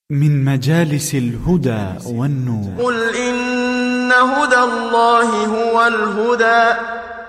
من مجالس الهدى والنور. قل إن هدى الله هو الهدى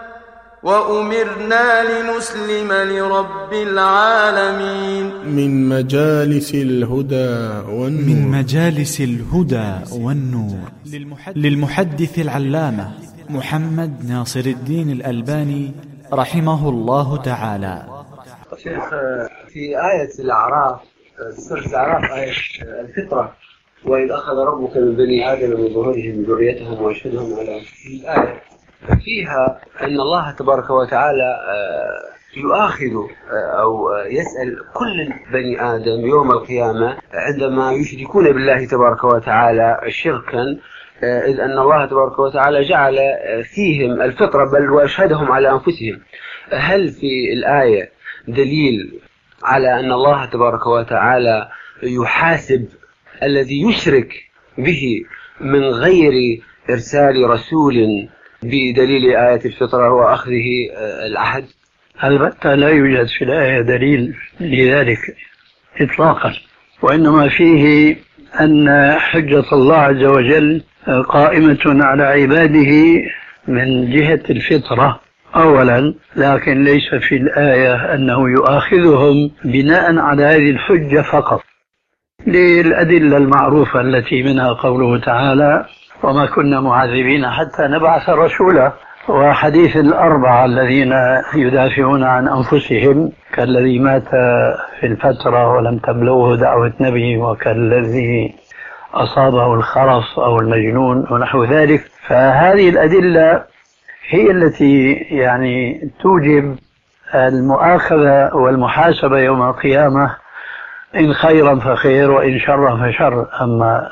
وأمرنا لنسلم لرب العالمين. من مجالس الهدى والنور. من مجالس الهدى والنور للمحدث العلامة محمد ناصر الدين الألباني رحمه الله تعالى. شيخ، في آية الأعراف، سورة الأعراف، آية الفطرة، وإذ أخذ ربك من بني آدم من ظهورهم ذريتهم وأشهدهم على أنفسهم، الآية فيها أن الله تبارك وتعالى يؤاخذ أو يسأل كل بني آدم يوم القيامة عندما يشركون بالله تبارك وتعالى شركا، إذ أن الله تبارك وتعالى جعل فيهم الفطرة بل وأشهدهم على أنفسهم. هل في الآية دليل على أن الله تبارك وتعالى يحاسب الذي يشرك به من غير إرسال رسول بدليل آية الفطرة وأخذه العهد؟ البتة لا يوجد في الآية دليل لذلك إطلاقا، وإنما فيه أن حجة الله عز وجل قائمة على عباده من جهة الفطرة أولا، لكن ليس في الآية أنه يؤاخذهم بناء على هذه الحجة فقط، للأدلة المعروفة التي منها قوله تعالى: وما كنا معذبين حتى نبعث رسولا، وحديث الأربعة الذين يدافعون عن أنفسهم كالذي مات في الفترة ولم تبلغه دعوة نبي، وكالذي أصابه الخرف أو المجنون ونحو ذلك. فهذه الأدلة هي التي يعني توجب المؤاخذة والمحاسبة يوم القيامة، إن خيرا فخير وإن شرا فشر. أما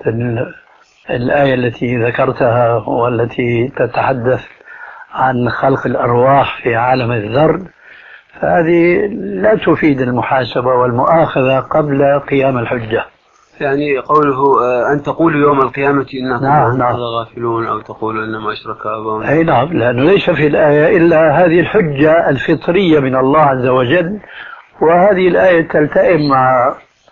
الآية التي ذكرتها والتي تتحدث عن خلق الأرواح في عالم الذر، فهذه لا تفيد المحاسبة والمؤاخذة قبل قيام الحجة. يعني قوله أن تقولوا يوم القيامة إنا كنا غافلون، أو تقولوا إنما أشرك آباؤنا. أي نعم، لأنه ليس في الآية إلا هذه الحجة الفطرية من الله عز وجل، وهذه الآية تلتئم مع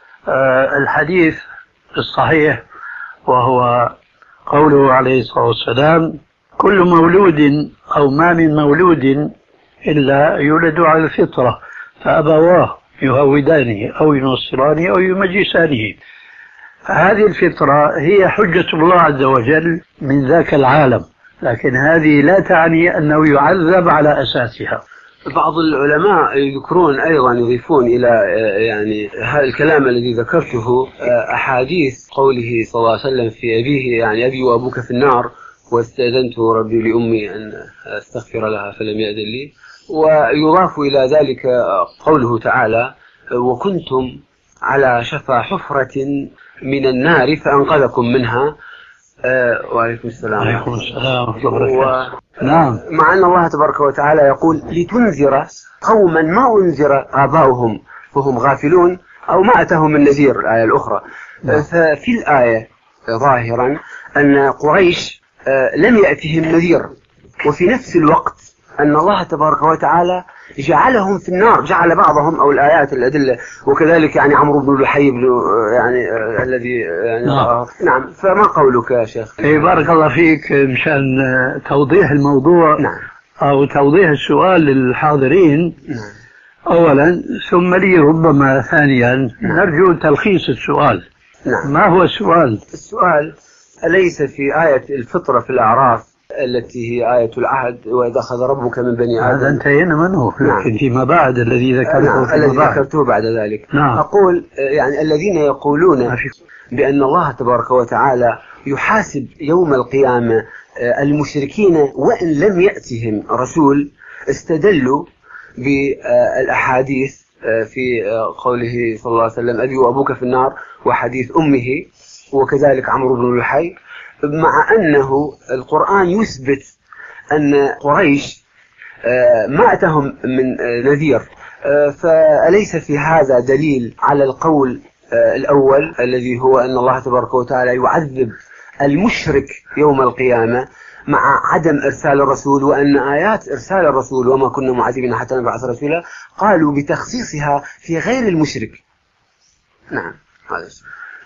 الحديث الصحيح، وهو قوله عليه الصلاة والسلام: كل مولود أو ما من مولود إلا يولد على الفطرة فأبواه يهودانه أو ينصرانه أو يمجسانه. هذه الفطرة هي حجة الله عز وجل من ذاك العالم، لكن هذه لا تعني أنه يعذب على أساسها. بعض العلماء يذكرون أيضا، يضيفون إلى يعني هذا الكلام الذي ذكرته أحاديث قوله صلى الله عليه وسلم في أبيه، يعني أبي وأبوك في النار واستأذنت ربي لأمي أن أستغفر لها فلم يأذن لي. ويضاف إلى ذلك قوله تعالى: وكنتم على شفا حفرة من النار فأنقذكم منها. وعليكم السلام. وعليكم السلام. نعم. مع أن الله تبارك وتعالى يقول: لتنذر قوما ما أنذر آباؤهم فهم غافلون، أو ما أتاهم من نذير، الآية الأخرى. ففي الآية ظاهرا أن قريش لم يأتهم نذير، وفي نفس الوقت أن الله تبارك وتعالى جعلهم في النار، جعل بعضهم، أو الآيات الأدلة، وكذلك يعني عمرو بن لحي يعني الذي يعني نعم. فما قولك يا شيخ؟ بارك الله فيك. مشان توضيح الموضوع، نعم، أو توضيح السؤال للحاضرين، نعم، أولا ثم لي ربما ثانيا، نعم، نرجو تلخيص السؤال. نعم. ما هو السؤال؟ السؤال: أليس في آية الفطرة في الأعراف التي هي آية العهد وإذا أخذ ربك من بني آدم، هذا انتهينا منه، لكن فيما بعد الذي ذكرته، نعم، الذي ذكرته بعد ذلك، نعم. أقول يعني الذين يقولون بأن الله تبارك وتعالى يحاسب يوم القيامة المشركين وإن لم يأتهم رسول، استدلوا بالأحاديث في قوله صلى الله عليه وسلم: أبي وأبوك في النار، وحديث أمه، وكذلك عمرو بن لحي، مع أنه القرآن يثبت أن قريش ما أتهم من نذير. فأليس في هذا دليل على القول الأول الذي هو أن الله تبارك وتعالى يعذب المشرك يوم القيامة مع عدم إرسال الرسول، وأن آيات إرسال الرسول وما كنا معذبين حتى نبعث رسولا قالوا بتخصيصها في غير المشرك؟ نعم، هذا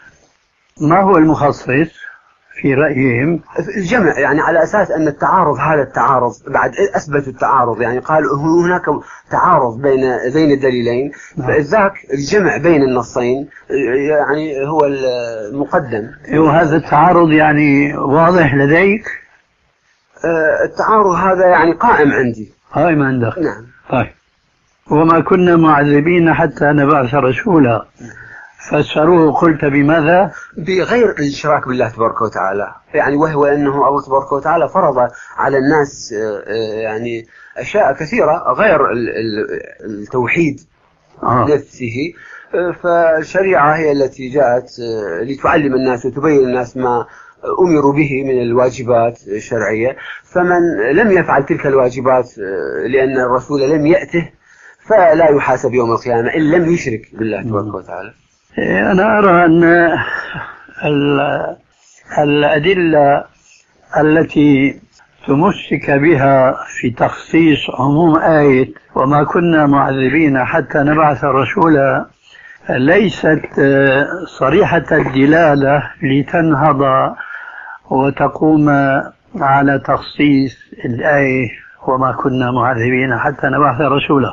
ما هو المخصص في رأيهم؟ الجمع، يعني على أساس أن التعارض، هذا التعارض بعد أثبتوا التعارض، يعني قالوا هناك تعارض بين الدليلين، فذاك الجمع بين النصين يعني هو المقدم. وهذا التعارض يعني واضح لديك؟ التعارض هذا يعني قائم عندي. قائم عندك؟ نعم. طيب، وما كنا معذبين حتى نبعث رسولا، فسروه قلت بماذا؟ بغير الاشراك بالله تبارك وتعالى، يعني وهو انه الله تبارك وتعالى فرض على الناس يعني اشياء كثيره غير التوحيد نفسه، فالشريعه هي التي جاءت لتعلم الناس وتبين الناس ما امروا به من الواجبات الشرعيه، فمن لم يفعل تلك الواجبات لان الرسول لم ياته فلا يحاسب يوم القيامه ان لم يشرك بالله تبارك وتعالى. أنا أرى أن الأدلة التي تمسك بها في تخصيص عموم آية وما كنا معذبين حتى نبعث رسولا ليست صريحة الدلالة لتنهض وتقوم على تخصيص الآية وما كنا معذبين حتى نبعث رسولا.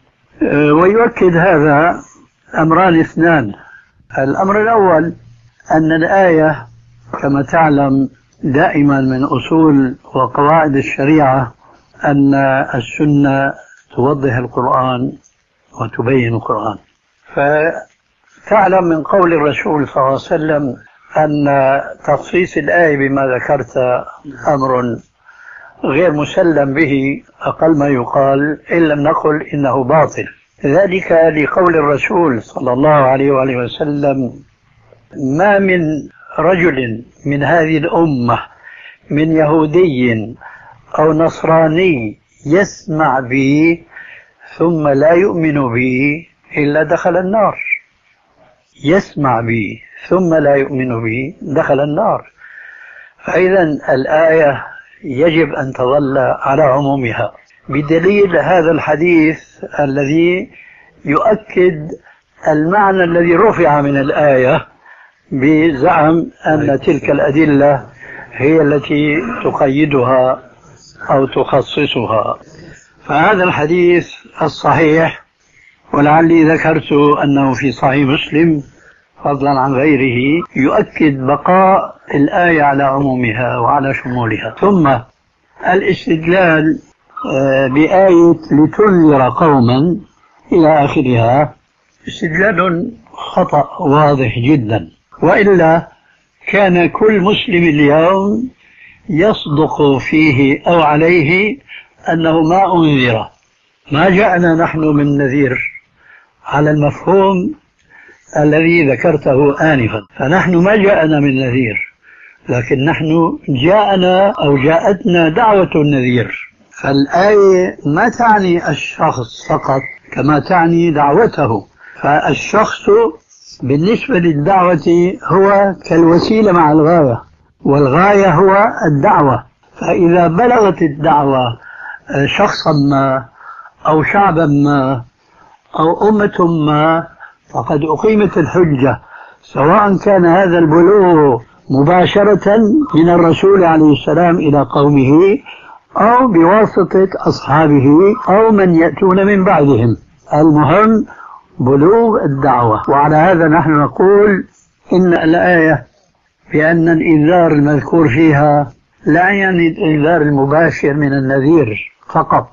ويؤكد هذا أمران اثنان. الأمر الأول أن الآية كما تعلم دائما من أصول وقواعد الشريعة أن السنة توضح القرآن وتبين القرآن، فتعلم من قول الرسول صلى الله عليه وسلم أن تخصيص الآية بما ذكرت أمر غير مسلم به، أقل ما يقال إن لم نقل إنه باطل، ذلك لقول الرسول صلى الله عليه وآله وسلم: ما من رجل من هذه الأمة من يهودي أو نصراني يسمع بي ثم لا يؤمن بي إلا دخل النار. يسمع بي ثم لا يؤمن بي دخل النار. فإذا الآية يجب أن تظل على عمومها، بدليل هذا الحديث الذي يؤكد المعنى الذي رفع من الآية بزعم أن تلك الأدلة هي التي تقيدها أو تخصصها. فهذا الحديث الصحيح، ولعلي ذكرت أنه في صحيح مسلم فضلا عن غيره، يؤكد بقاء الآية على عمومها وعلى شمولها. ثم الاستدلال بآية لتنذر قوما إلى آخرها استدلال خطأ واضح جدا، وإلا كان كل مسلم اليوم يصدق فيه أو عليه أنه ما أنذر. ما جاءنا نحن من نذير على المفهوم الذي ذكرته آنفا، فنحن ما جاءنا من نذير، لكن نحن جاءنا أو جاءتنا دعوة النذير. فالآية ما تعني الشخص فقط كما تعني دعوته، فالشخص بالنسبة للدعوة هو كالوسيلة مع الغاية، والغاية هو الدعوة. فإذا بلغت الدعوة شخصا ما أو شعبا ما أو أمة ما فقد أقيمت الحجة، سواء كان هذا البلوغ مباشرة من الرسول عليه السلام إلى قومه أو بواسطة أصحابه أو من يأتون من بعدهم، المهم بلوغ الدعوة. وعلى هذا نحن نقول إن الآية بأن الإنذار المذكور فيها لا يعني الإنذار المباشر من النذير فقط،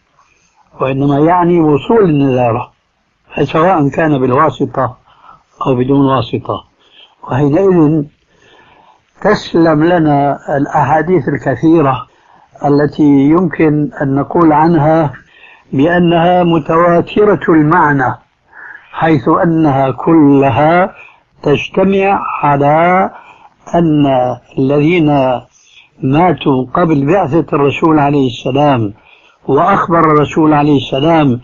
وإنما يعني وصول النذارة، سواء كان بالواسطة أو بدون واسطة. وحينئذ تسلم لنا الأحاديث الكثيرة التي يمكن أن نقول عنها بأنها متواترة المعنى، حيث أنها كلها تجتمع على أن الذين ماتوا قبل بعثة الرسول عليه السلام وأخبر الرسول عليه السلام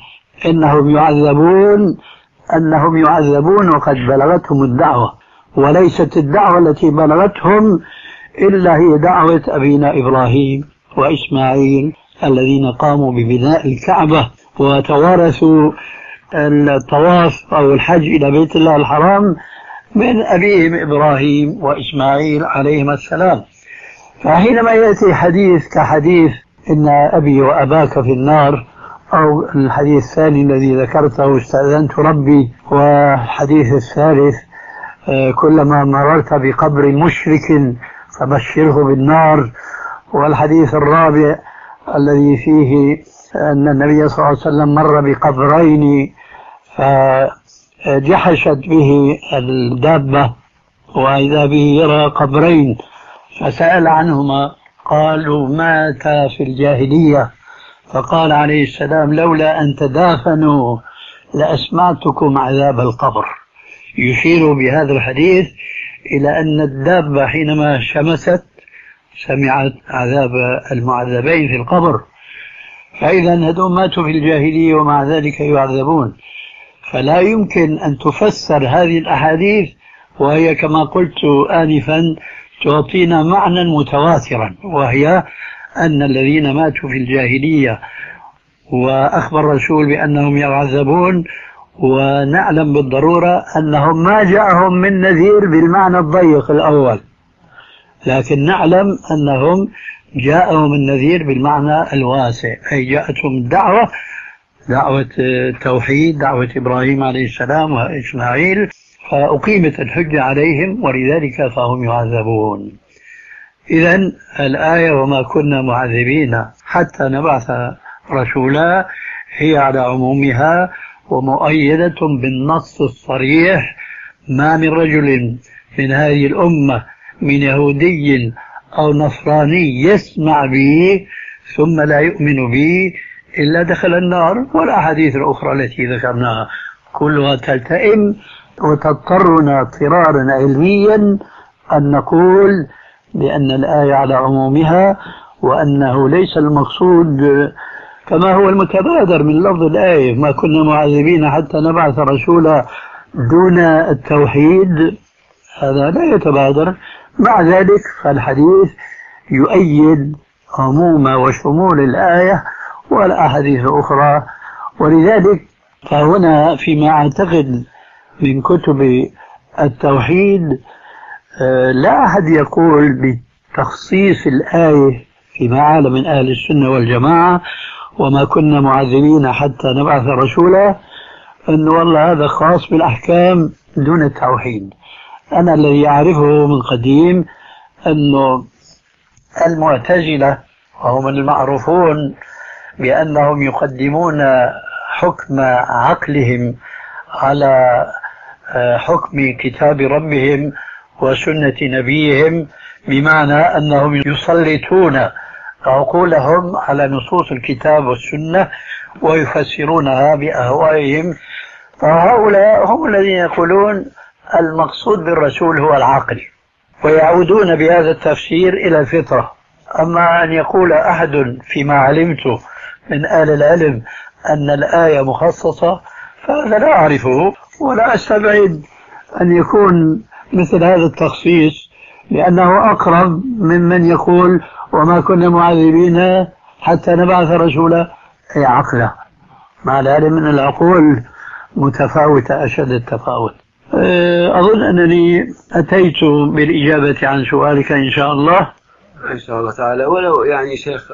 أنهم يعذبون وقد بلغتهم الدعوة، وليست الدعوة التي بلغتهم إلا هي دعوة أبينا إبراهيم وإسماعيل الذين قاموا ببناء الكعبة وتوارثوا الطواف أو الحج إلى بيت الله الحرام من أبيهم إبراهيم وإسماعيل عليهما السلام. فحينما يأتي حديث كحديث إن أبي وأباك في النار، أو الحديث الثاني الذي ذكرته استأذنت ربي، والحديث الثالث كلما مررت بقبر مشرك فبشره بالنار، والحديث الرابع الذي فيه أن النبي صلى الله عليه وسلم مر بقبرين فجحشت به الدابة وإذا به يرى قبرين فسأل عنهما، قالوا ماتا في الجاهلية، فقال عليه السلام لولا أن تدافنوا لأسمعتكم عذاب القبر، يشير بهذا الحديث إلى أن الدابة حينما شمست سمعت عذاب المعذبين في القبر، فإذا هذول ماتوا في الجاهلية ومع ذلك يعذبون. فلا يمكن أن تفسر هذه الأحاديث وهي كما قلت آنفا تعطينا معنى متواترا، وهي أن الذين ماتوا في الجاهلية وأخبر الرسول بأنهم يعذبون، ونعلم بالضرورة أنهم ما جاءهم من نذير بالمعنى الضيق الأول، لكن نعلم أنهم جاءهم النذير بالمعنى الواسع، أي جاءتهم دعوة التوحيد، دعوة إبراهيم عليه السلام وإسماعيل، فأقيمت الحجة عليهم ولذلك فهم يعذبون. إذن الآية وما كنا معذبين حتى نبعث رسولا هي على عمومها ومؤيدة بالنص الصريح: ما من رجل من هذه الأمة من يهودي أو نصراني يسمع به ثم لا يؤمن به إلا دخل النار. والأحاديث الأخرى التي ذكرناها كلها تلتئم وتضطرنا اضطرارا علميا أن نقول بأن الآية على عمومها، وأنه ليس المقصود كما هو المتبادر من لفظ الآية ما كنا معذبين حتى نبعث رسولا دون التوحيد، هذا لا يتبادر. مع ذلك فالحديث يؤيد عموم وشمول الآية والأحاديث الأخرى. ولذلك فهنا فيما أعتقد من كتب التوحيد لا أحد يقول بتخصيص الآية فيما عالم من أهل السنة والجماعة وما كنا معذبين حتى نبعث رسولا أن والله هذا خاص بالأحكام دون التوحيد. أنا الذي أعرفه من قديم أنه المعتزلة وهم المعروفون بأنهم يقدمون حكم عقلهم على حكم كتاب ربهم وسنة نبيهم، بمعنى أنهم يسلطون عقولهم على نصوص الكتاب والسنة ويفسرونها بأهوائهم. فهؤلاء هم الذين يقولون المقصود بالرسول هو العقل، ويعودون بهذا التفسير إلى الفطرة. أما أن يقول أحد فيما علمته من أهل العلم أن الآية مخصصة فهذا لا أعرفه، ولا أستبعد أن يكون مثل هذا التخصيص، لأنه أقرب ممن يقول وما كنا معذبين حتى نبعث رسولا، أي عقله، مع العلم أن العقول متفاوتة أشد التفاوت. أظن أنني أتيت بالإجابة عن سؤالك إن شاء الله. إن شاء الله تعالى. ولو يعني شيخ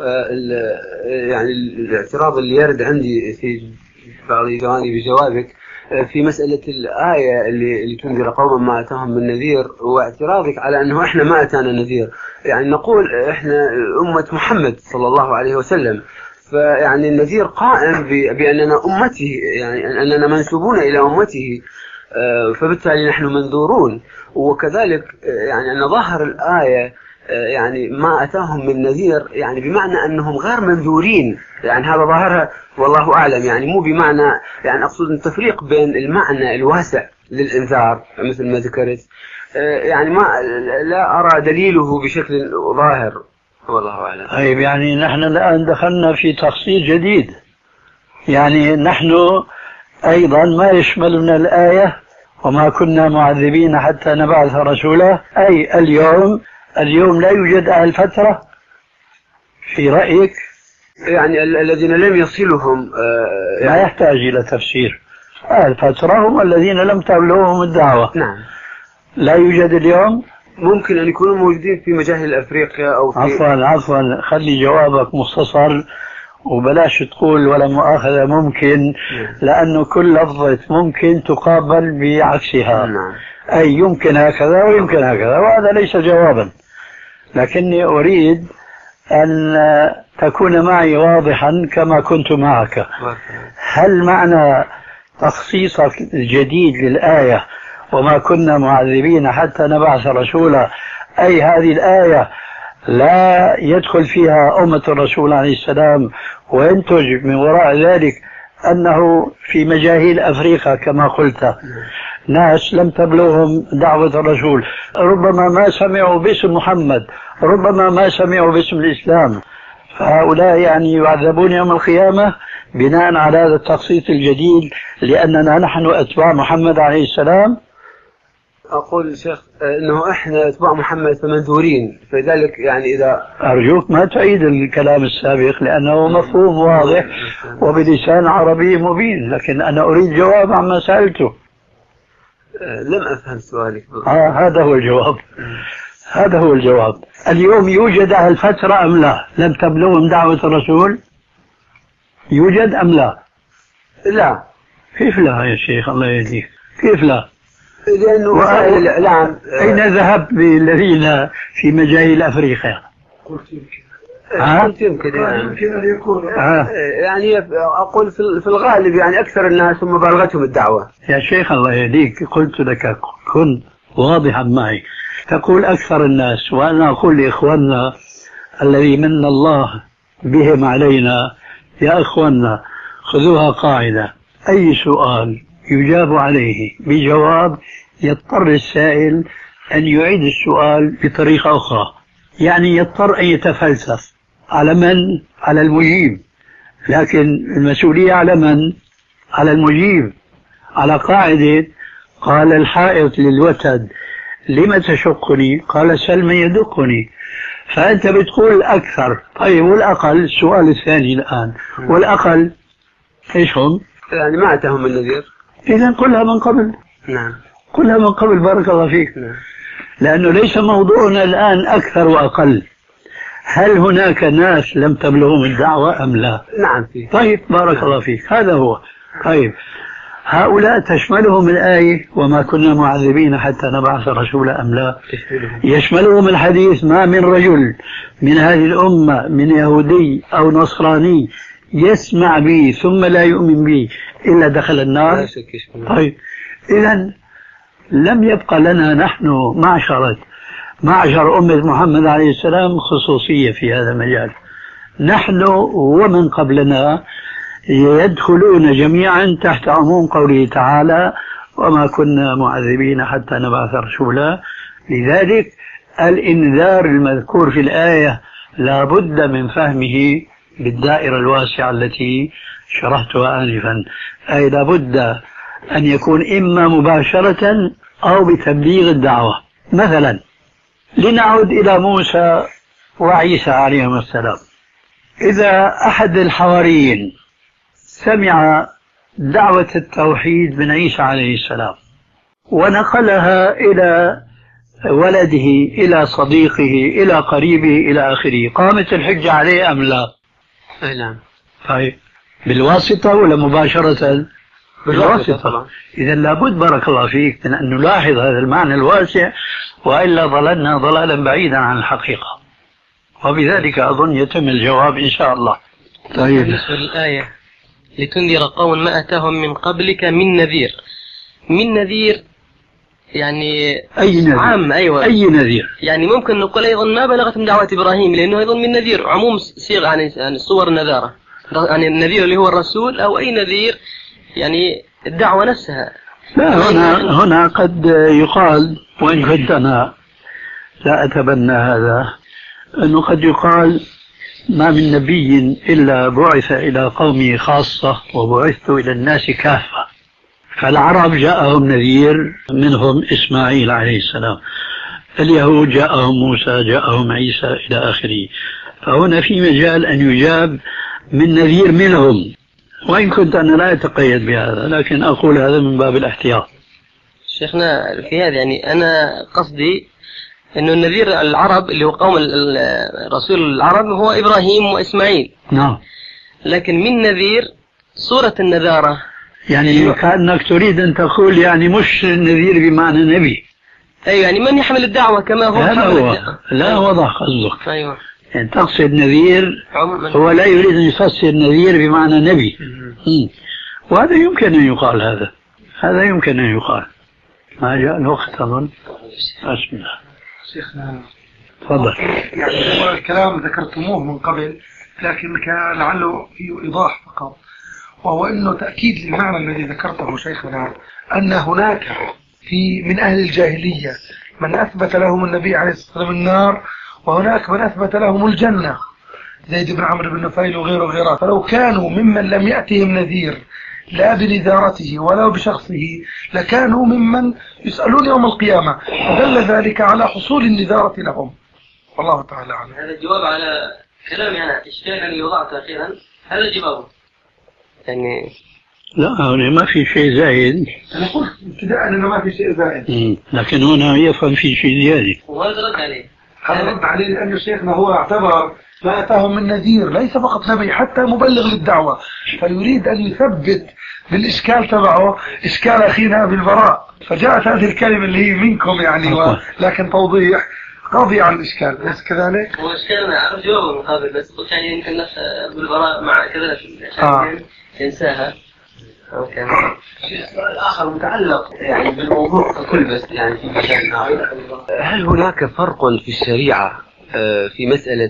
يعني الاعتراض اللي يرد عندي في بعض جوانب بجوابك في مسألة الآية اللي تنذر قوما ما أتاهم من نذير، واعتراضك على أنه إحنا ما أتانا نذير. يعني نقول إحنا أمة محمد صلى الله عليه وسلم، فيعني النذير قائم بأننا أمته، يعني أننا منسوبون إلى أمته، فبالتالي نحن منذورون. وكذلك يعني أن ظاهر الآية يعني ما أتاهم من نذير يعني بمعنى أنهم غير منذورين، يعني هذا ظاهرها والله أعلم، يعني مو بمعنى، يعني أقصد التفريق بين المعنى الواسع للإنذار مثل ما ذكرت، يعني ما لا أرى دليله بشكل ظاهر والله أعلم. طيب يعني نحن الآن دخلنا في تخصيص جديد، يعني نحن أيضا ما يشملنا الآية وما كنا معذبين حتى نبعث رسولا، أي اليوم لا يوجد أهل فترة في رأيك؟ يعني الذين لم يصلهم يعني ما يحتاج إلى تفسير. أهل فترة هم الذين لم تبلغهم الدعوة. نعم. لا يوجد اليوم؟ ممكن أن يكونوا موجودين في مجاهل أفريقيا أو في... عفوا خلي جوابك مختصر وبلاش تقول ولا مؤاخذة ممكن، لأنه كل لفظة ممكن تقابل بعكسها. أي يمكن هكذا ويمكن هكذا، وهذا ليس جوابا، لكني أريد أن تكون معي واضحا كما كنت معك. هل معنى تخصيصك الجديد للآية وما كنا معذبين حتى نبعث رسولا، أي هذه الآية لا يدخل فيها أمة الرسول عليه السلام، وينتج من وراء ذلك أنه في مجاهيل أفريقيا كما قلت ناس لم تبلغهم دعوة الرسول، ربما ما سمعوا باسم محمد، ربما ما سمعوا باسم الإسلام، فهؤلاء يعني يعذبون يوم القيامة بناء على هذا التخصيص الجديد لأننا نحن أتباع محمد عليه السلام. أقول شيخ أنه إحنا أتباع محمد فمنذورين، فلذلك يعني إذا أرجوك ما تعيد الكلام السابق لأنه مفهوم واضح وبلسان عربي مبين، لكن أنا أريد جواب عما سألته. لم أفهم سؤالك. هذا هو الجواب. هذا هو الجواب. اليوم يوجد أهل فترة أم لا؟ لم تبلغهم دعوة الرسول؟ يوجد أم لا؟ لا. كيف لا يا شيخ الله يهديك؟ كيف لا؟ لأنه وسائل الإعلام أين ذهب بالذين في مجاهيل أفريقيا؟ قلت يمكن أن يكون يعني أقول في الغالب يعني أكثر الناس هم بلغتهم الدعوة. يا شيخ الله يهديك قلت لك كن واضحا معي، تقول أكثر الناس، وأنا أقول لإخواننا الذي من الله بهم علينا يا إخواننا خذوها قاعدة، أي سؤال يجاب عليه بجواب يضطر السائل أن يعيد السؤال بطريقة أخرى، يعني يضطر أن يتفلسف. على من؟ على المجيب، لكن المسؤولية على من؟ على المجيب، على قاعدة قال الحائط للوتد لم تشقني؟ قال سل من يدقني. فأنت بتقول أكثر، طيب والأقل؟ السؤال الثاني الآن، والأقل إيش هم؟ يعني ما أتهم النذير. إذن قلها من قبل. نعم قلها من قبل بارك الله فيك. نعم. لأنه ليس موضوعنا الآن أكثر وأقل، هل هناك ناس لم تبلغهم الدعوة أم لا؟ نعم فيه. طيب بارك الله فيك، هذا هو. طيب هؤلاء تشملهم الآية وما كنا معذبين حتى نبعث رسولا أم لا؟ يشملهم الحديث ما من رجل من هذه الأمة من يهودي أو نصراني يسمع بي ثم لا يؤمن بي إلا دخل النار. طيب إذن لم يبقى لنا نحن معشر أمة محمد عليه السلام خصوصية في هذا المجال، نحن ومن قبلنا يدخلون جميعا تحت عموم قوله تعالى وما كنا معذبين حتى نبعث رسولا. لذلك الإنذار المذكور في الآية لا بد من فهمه بالدائرة الواسعة التي شرحتها آنفا، أي لا بد أن يكون إما مباشرة أو بتبليغ الدعوة. مثلا لنعود إلى موسى وعيسى عليهم السلام، إذا أحد الحواريين سمع دعوة التوحيد من عيسى عليه السلام ونقلها إلى ولده إلى صديقه إلى قريبه إلى آخره، قامت الحجة عليه أم لا؟ نعم. طيب بالواسطة ولا مباشرة؟ بالواسطة. إذا لابد بارك الله فيك من أن نلاحظ هذا المعنى الواسع، وإلا ضللنا ضلالا بعيدا عن الحقيقة، وبذلك أظن يتم الجواب إن شاء الله. طيب بالنسبة للآية لتنذر قوم ما أتاهم من قبلك من نذير، من نذير يعني أي نذير؟ عام. أيوة أي نذير؟ يعني ممكن نقول أيضا ما بلغتهم دعوة إبراهيم لأنه أيضا من نذير، عموم صيغة يعني صور النذارة، يعني النذير اللي هو الرسول أو أي نذير يعني الدعوة نفسها. لا هنا قد يقال، وإن كنت أنا لا أتبنى هذا، أنه قد يقال ما من نبي إلا بعث إلى قومه خاصة وبعثت إلى الناس كافة. فالعرب جاءهم نذير منهم إسماعيل عليه السلام، اليهود جاءهم موسى، جاءهم عيسى إلى آخره. فهنا في مجال أن يجاب من نذير منهم، وإن كنت أنا لا أتقيد بهذا، لكن أقول هذا من باب الاحتياط. شيخنا في هذا يعني أنا قصدي إنه النذير العرب اللي هو قوم رسول العرب هو إبراهيم وإسماعيل. نعم. لكن من نذير صورة النذارة. يعني كأنك تريد أن تقول يعني مش نذير بمعنى نبي. أيوة يعني من يحمل الدعوة كما هو. لا وضح قصدك. أيوة. يعني تقصد نذير هو لا يريد أن يفسر نذير بمعنى نبي. وهذا يمكن أن يقال. هذا يمكن أن يقال. ما جاء الوقت أظن. بسم الله. شيخنا تفضل. يعني هو الكلام ذكرتموه من قبل لكن لعله فيه إيضاح فقط، وهو أنه تأكيد للمعنى الذي ذكرته شيخنا أن هناك من أهل الجاهلية من أثبت لهم النبي عليه الصلاة والسلام النار، وهناك من أثبت لهم الجنة زيد بن عمرو بن نفيل وغيره. فلو كانوا ممن لم يأتهم نذير لا بنذارته ولا بشخصه لكانوا ممن يسألون يوم القيامة، فدل ذلك على حصول النذارة لهم. والله تعالى عنه. هذا الجواب على كلامي أنا الشيء اللي وضعته أخيرا، هذا جوابه يعني. لا ما في شيء زائد. أنا قلت ابتداء أنه ما في شيء زائد. لكن هنا يفهم في شيء زيادة. وهذا رد عليه. هذا رد عليه لأن شيخنا هو اعتبر ما أتاهم من نذير ليس فقط نبي حتى مبلغ للدعوة، فيريد أن يثبت بالإشكال تبعه إشكال أخينا بالبراء، فجاءت هذه الكلمة اللي هي منكم يعني لكن توضيح قاضي عن الإشكال. أليس كذلك؟ هو إشكالنا أعرف جوابه مقابل بس قلت يعني يمكن نفس بالبراء مع كذا ينساها. كان السؤال الآخر متعلق يعني بالموضوع ككل بس يعني في مكان آخر. هل هناك فرق في الشريعة في مسألة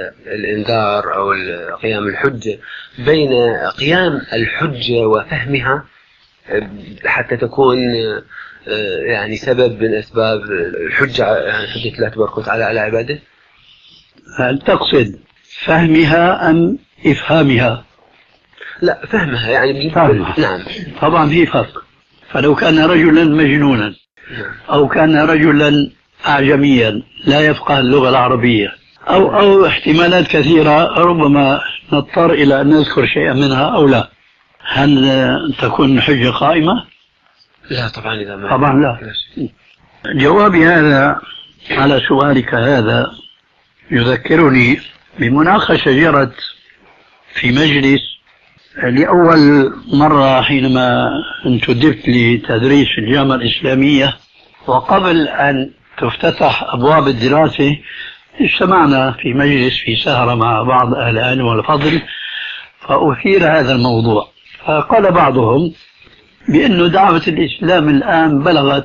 الإنذار أو قيام الحجة بين قيام الحجة وفهمها حتى تكون يعني سبب من أسباب الحجة، يعني حجة لا تبركت على عباده؟ هل تقصد فهمها أم إفهامها؟ لا فهمها يعني فهمها. نعم طبعا في فرق. فلو كان رجلا مجنونا أو كان رجلا أعجميا لا يفقه اللغة العربية أو احتمالات كثيرة ربما نضطر إلى أن نذكر شيئا منها أو لا، هل تكون الحجة قائمة؟ لا طبعا إذا ما طبعا لا. جوابي هذا على سؤالك هذا يذكرني بمناقشة جرت في مجلس لأول مرة حينما انتدبت لتدريس في الجامعة الإسلامية، وقبل أن تفتتح أبواب الدراسة اجتمعنا في مجلس في سهرة مع بعض أهل العلم والفضل فأثير هذا الموضوع. فقال بعضهم بأن دعوة الإسلام الآن بلغت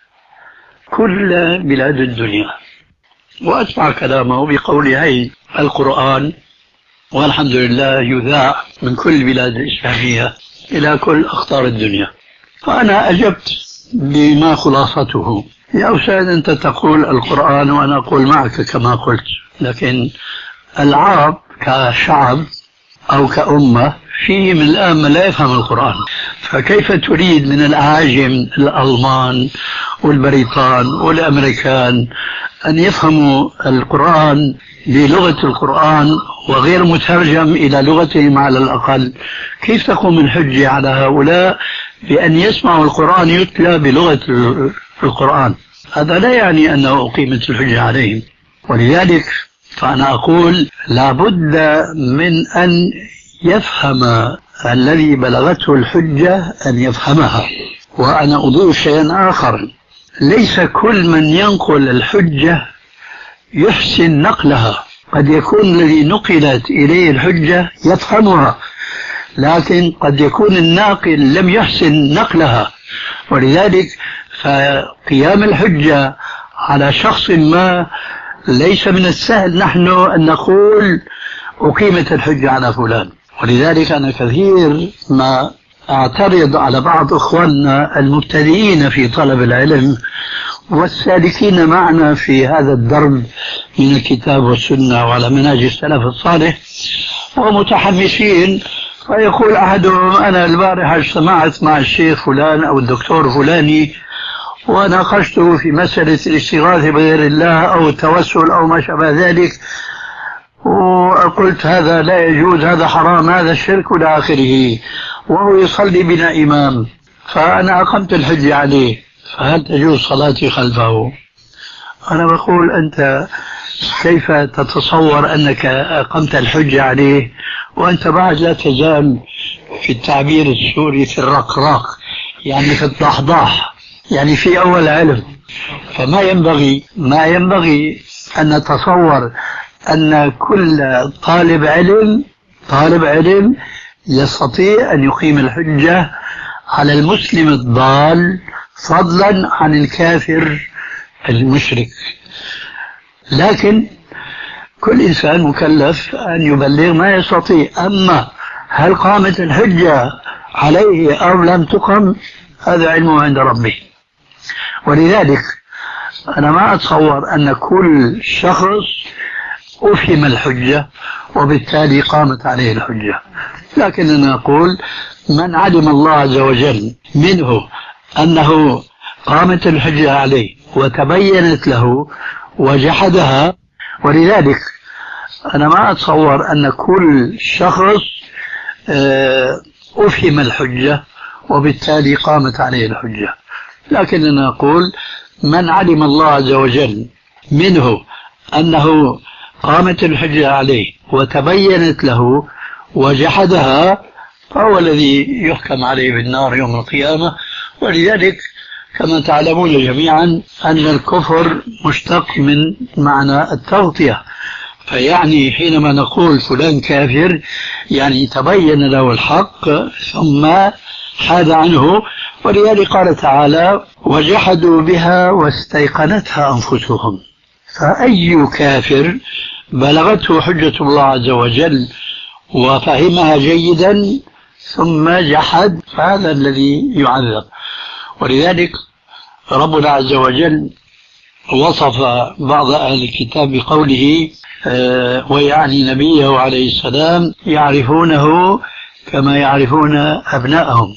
كل بلاد الدنيا، وأتبع كلامه بقوله هي القرآن والحمد لله يذاع من كل البلاد الإسلامية إلى كل أقطار الدنيا. فأنا أجبت بما خلاصته: يا أستاذ أنت تقول القرآن وأنا أقول معك كما قلت، لكن العرب كشعب أو كأمة فيهم الآن من لا يفهم القرآن، فكيف تريد من الأعاجم الألمان والبريطان والأمريكان أن يفهموا القرآن بلغة القرآن وغير مترجم إلى لغتهم على الأقل؟ كيف تقوم الحجة على هؤلاء بأن يسمعوا القرآن يتلى بلغة القرآن؟ هذا لا يعني أنه أقيمت الحجة عليهم. ولذلك فأنا أقول لابد من أن يفهم الذي بلغته الحجة أن يفهمها. وأنا أضيف شيئا آخر: ليس كل من ينقل الحجة يحسن نقلها، قد يكون الذي نقلت إليه الحجة يفهمها، لكن قد يكون الناقل لم يحسن نقلها. ولذلك فقيام الحجة على شخص ما ليس من السهل نحن أن نقول أقيمت الحجة على فلان. ولذلك أنا كثير ما أعترض على بعض إخواننا المبتدئين في طلب العلم والسالكين معنا في هذا الدرب من الكتاب والسنة وعلى منهج السلف الصالح ومتحمسين، فيقول أحدهم: أنا البارحة اجتمعت مع الشيخ فلان أو الدكتور فلاني وناقشته في مسألة الاستغاثة بغير الله أو التوسل أو ما شابه ذلك، وقلت هذا لا يجوز، هذا حرام، هذا شرك إلى آخره، وهو يصلي بنا إمام، فأنا أقمت الحجة عليه. فهل تجوز صلاتي خلفه؟ أنا بقول أنت كيف تتصور أنك أقمت الحجة عليه وأنت بعد لا تزال في التعبير السوري في الرقراق، يعني في الضحضاح، يعني في أول علم. فما ينبغي أن نتصور أن كل طالب علم يستطيع أن يقيم الحجة على المسلم الضال فضلا عن الكافر المشرك. لكن كل إنسان مكلف أن يبلغ ما يستطيع. أما هل قامت الحجة عليه أو لم تقم، هذا علمه عند ربه. ولذلك أنا ما أتصور أن كل شخص أفهم الحجة وبالتالي قامت عليه الحجة، لكن أنا أقول من علم الله عز وجل منه أنه قامت الحجة عليه وتبينت له وجحدها. ولذلك أنا ما أتصور أن كل شخص أفهم الحجة وبالتالي قامت عليه الحجة، لكن أنا أقول من علم الله عز وجل منه أنه قامت الحجة عليه وتبينت له وجحدها فهو الذي يحكم عليه بالنار يوم القيامة. ولذلك كما تعلمون جميعا أن الكفر مشتق من معنى التغطية، فيعني حينما نقول فلان كافر يعني تبين له الحق ثم حاد عنه. ولذلك قال تعالى وجحدوا بها واستيقنتها أنفسهم. فأي كافر بلغته حجة الله عز وجل وفهمها جيدا ثم جحد فهذا الذي يعذب. ولذلك ربنا عز وجل وصف بعض أهل الكتاب بقوله ويعني نبيه عليه السلام يعرفونه كما يعرفون أبنائهم.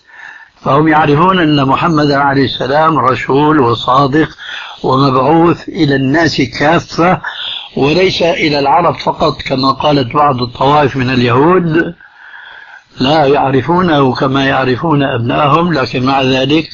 فهم يعرفون أن محمد عليه السلام رسول وصادق ومبعوث إلى الناس كافة وليس إلى العرب فقط كما قالت بعض الطوائف من اليهود، لا يعرفونه كما يعرفون أبنائهم، لكن مع ذلك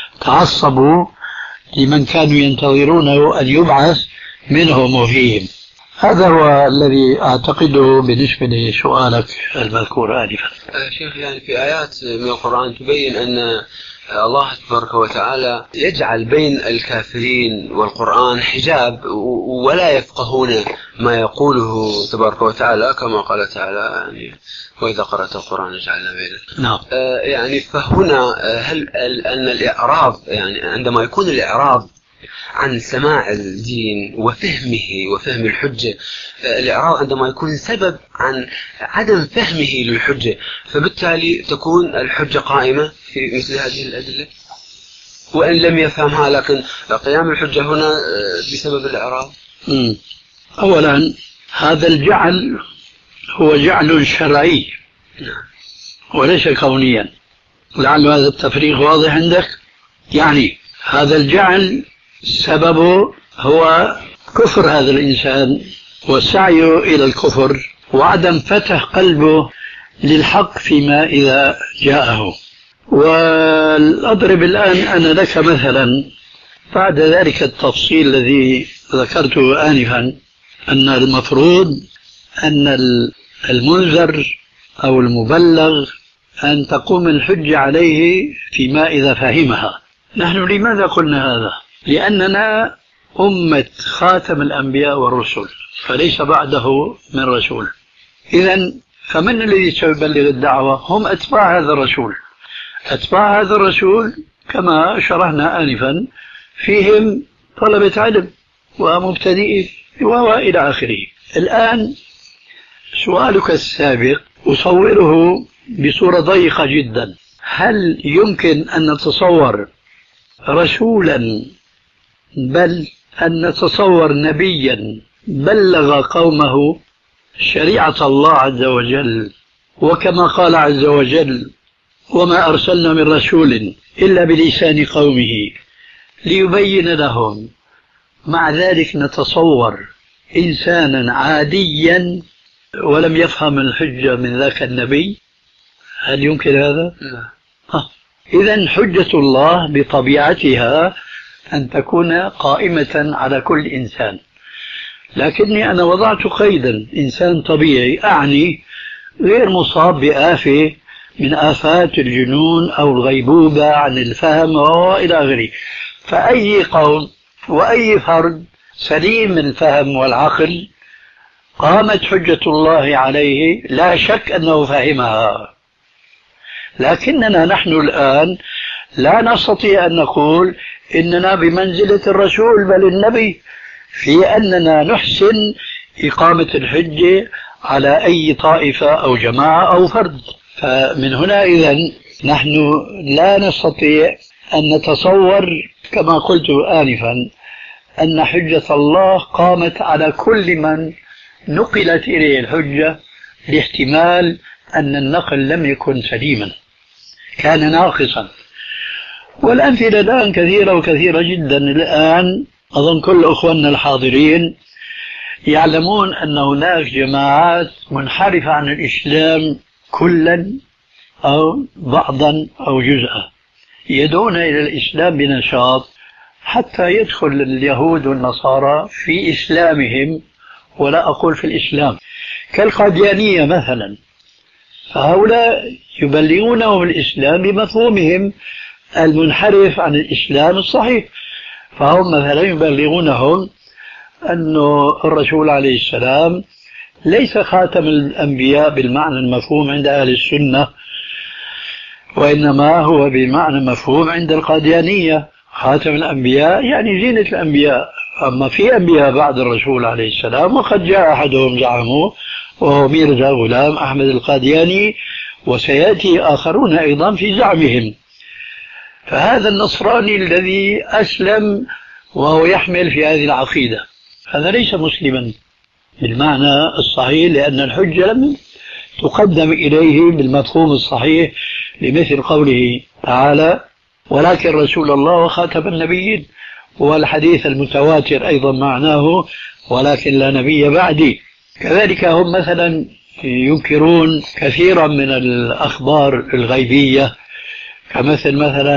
تعصبوا لمن كانوا ينتظرونه أن يبعث منهم وفيهم. هذا هو الذي أعتقده بالنسبة لسؤالك المذكور آنفا. شيخ، يعني في آيات من القرآن تبين أن الله تبارك وتعالى يجعل بين الكافرين والقرآن حجاب ولا يفقهون ما يقوله تبارك وتعالى كما قال تعالى يعني وإذا قرأت القرآن جعلنا بينك. نعم. يعني فهنا هل أن الإعراض يعني عندما يكون الإعراض عن سماع الدين وفهم الحجة، الإعراض عندما يكون سبب عن عدم فهمه للحجة فبالتالي تكون الحجة قائمة في مثل هذه الأدلة وإن لم يفهمها، لكن قيام الحجة هنا بسبب الإعراض. أولا هذا الجعل هو جعل شرعي وليس كونيا، لعل هذا التفريق واضح عندك. يعني هذا الجعل سببه هو كفر هذا الإنسان وسعيه إلى الكفر وعدم فتح قلبه للحق فيما إذا جاءه. والأضرب الآن أنا لك مثلا بعد ذلك التفصيل الذي ذكرته آنفا أن المفروض أن المنذر أو المبلغ أن تقوم الحجة عليه فيما إذا فهمها. نحن لماذا قلنا هذا؟ لأننا أمة خاتم الأنبياء والرسل فليس بعده من رسول. إذن فمن الذي سيبلغ الدعوة؟ هم أتباع هذا الرسول. أتباع هذا الرسول كما شرحنا آنفا فيهم طلبة علم ومبتدئين وإلى آخره. الآن سؤالك السابق أصوره بصورة ضيقة جدا. هل يمكن أن نتصور رسولا بل أن نتصور نبيا بلغ قومه شريعة الله عز وجل وكما قال عز وجل وما أرسلنا من رسول إلا بلسان قومه ليبين لهم، مع ذلك نتصور إنسانا عاديا ولم يفهم الحجة من ذاك النبي؟ هل يمكن هذا؟ إذن حجة الله بطبيعتها أن تكون قائمة على كل إنسان، لكني أنا وضعت قيدا إنسان طبيعي، أعني غير مصاب بآفة من آفات الجنون أو الغيبوبة عن الفهم وإلى آخره. فأي قوم وأي فرد سليم من الفهم والعقل قامت حجة الله عليه لا شك أنه فهمها. لكننا نحن الآن لا نستطيع أن نقول إننا بمنزلة الرسول بل النبي في أننا نحسن إقامة الحجة على أي طائفة أو جماعة أو فرد. فمن هنا إذن نحن لا نستطيع أن نتصور كما قلت آنفا أن حجة الله قامت على كل من نقلت إليه الحجة، لاحتمال أن النقل لم يكن سليما، كان ناقصا. والأمثلة الآن كثيرة وكثيرة جدا. الآن أظن كل أخواننا الحاضرين يعلمون أن هناك جماعات منحرفة عن الإسلام كلا أو بعضا أو جزءا، يدعون إلى الإسلام بنشاط حتى يدخل اليهود والنصارى في إسلامهم، ولا أقول في الإسلام، كالقاديانية مثلا. فهؤلاء يبلغونهم الإسلام بمفهومهم المنحرف عن الإسلام الصحيح. فهم مثلا يبلغونهم أن الرسول عليه السلام ليس خاتم الأنبياء بالمعنى المفهوم عند أهل السنة، وإنما هو بمعنى مفهوم عند القاديانية. خاتم الأنبياء يعني زينة الأنبياء، أما في أنبياء بعد الرسول عليه السلام، وقد جاء أحدهم زعموه وهو ميرزا غلام أحمد القادياني، وسيأتي آخرون أيضا في زعمهم. فهذا النصراني الذي أسلم وهو يحمل في هذه العقيدة هذا ليس مسلما بالمعنى الصحيح، لأن الحجة لم تقدم إليه بالمفهوم الصحيح، لمثل قوله تعالى ولكن رسول الله وخاتم النبيين، والحديث المتواتر أيضا معناه ولكن لا نبي بعدي. كذلك هم مثلا ينكرون كثيرا من الأخبار الغيبية، كمثل مثلا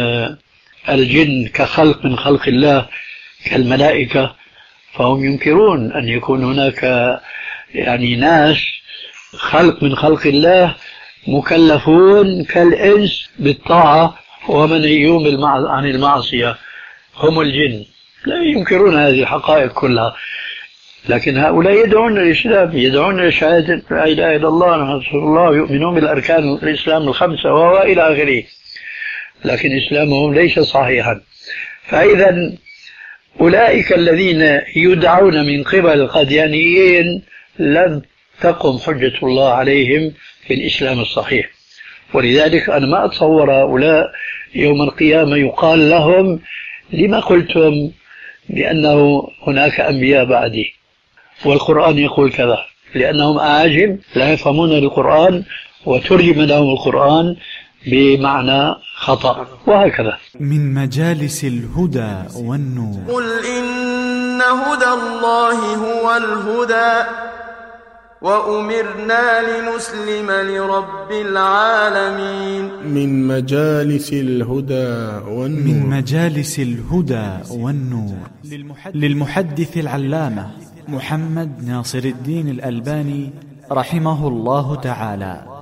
الجن كخلق من خلق الله كالملائكة، فهم ينكرون أن يكون هناك يعني ناس خلق من خلق الله مكلفون كالإنس بالطاعة ومنهيون عن المعصية، هم الجن. لا ينكرون هذه الحقائق كلها، لكن هؤلاء يدعون الإسلام، يدعون لشهادة لا إله إلا الله محمد رسول الله، يؤمنون بالأركان الإسلام الخمسة وإلى آخره، لكن إسلامهم ليس صحيحا. فإذا أولئك الذين يدعون من قبل القاديانيين لن تقم حجة الله عليهم في الإسلام الصحيح. ولذلك أنا ما أتصور هؤلاء يوم القيامة يقال لهم لما قلتم بأنه هناك أنبياء بعدي والقرآن يقول كذا، لأنهم أعاجم لا يفهمون القرآن وترجم لهم القرآن بمعنى خطأ، وهكذا. من مجالس الهدى والنور. قل إن هدى الله هو الهدى وأمرنا لنسلم لرب العالمين. من مجالس الهدى والنور. من مجالس الهدى والنور للمحدث العلامة محمد ناصر الدين الألباني رحمه الله تعالى.